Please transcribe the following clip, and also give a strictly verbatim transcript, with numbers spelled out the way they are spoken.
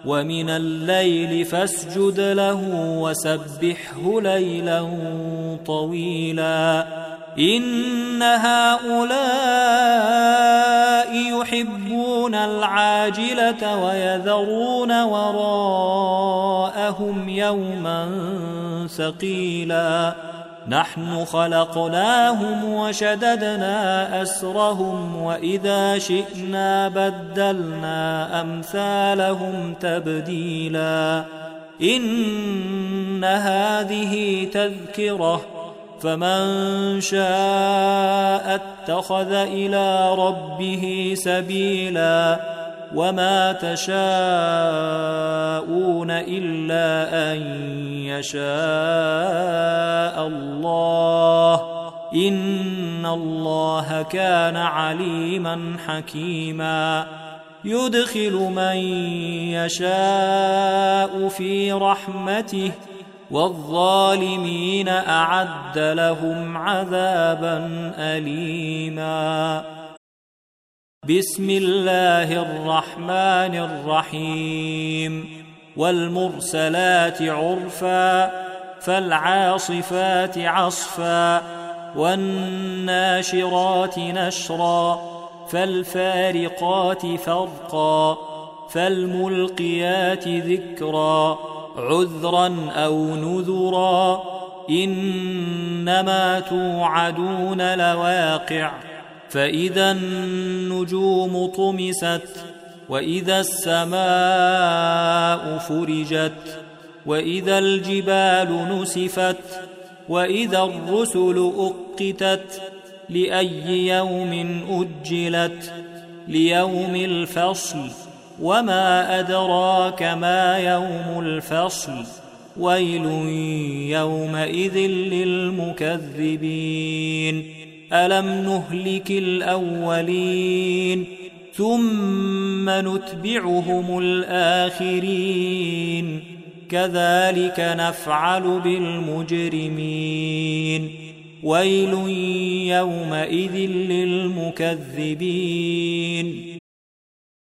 ومن الليل فاسجد له وسبحه ليلا طويلا إن هؤلاء يحبون العاجلة ويذرون وراءهم يوما ثقيلا نحن خلقناهم وشددنا أسرهم وإذا شئنا بدلنا أمثالهم تبديلا إن هذه تذكرة فمن شاء اتخذ إلى ربه سبيلا وما تشاءون إلا أن يشاء الله إن الله كان عليما حكيما يدخل من يشاء في رحمته والظالمين أعد لهم عذابا أليما بسم الله الرحمن الرحيم والمرسلات عرفا فالعاصفات عصفا والناشرات نشرا فالفارقات فرقا فالملقيات ذكرا عذرا أو نذرا إنما توعدون لواقع فإذا النجوم طمست وإذا السماء فرجت وإذا الجبال نسفت وإذا الرسل أقتت لأي يوم أجلت ليوم الفصل وما أدراك ما يوم الفصل ويل يومئذ للمكذبين ألم نهلك الأولين ثم نتبعهم الآخرين كذلك نفعل بالمجرمين ويل يومئذ للمكذبين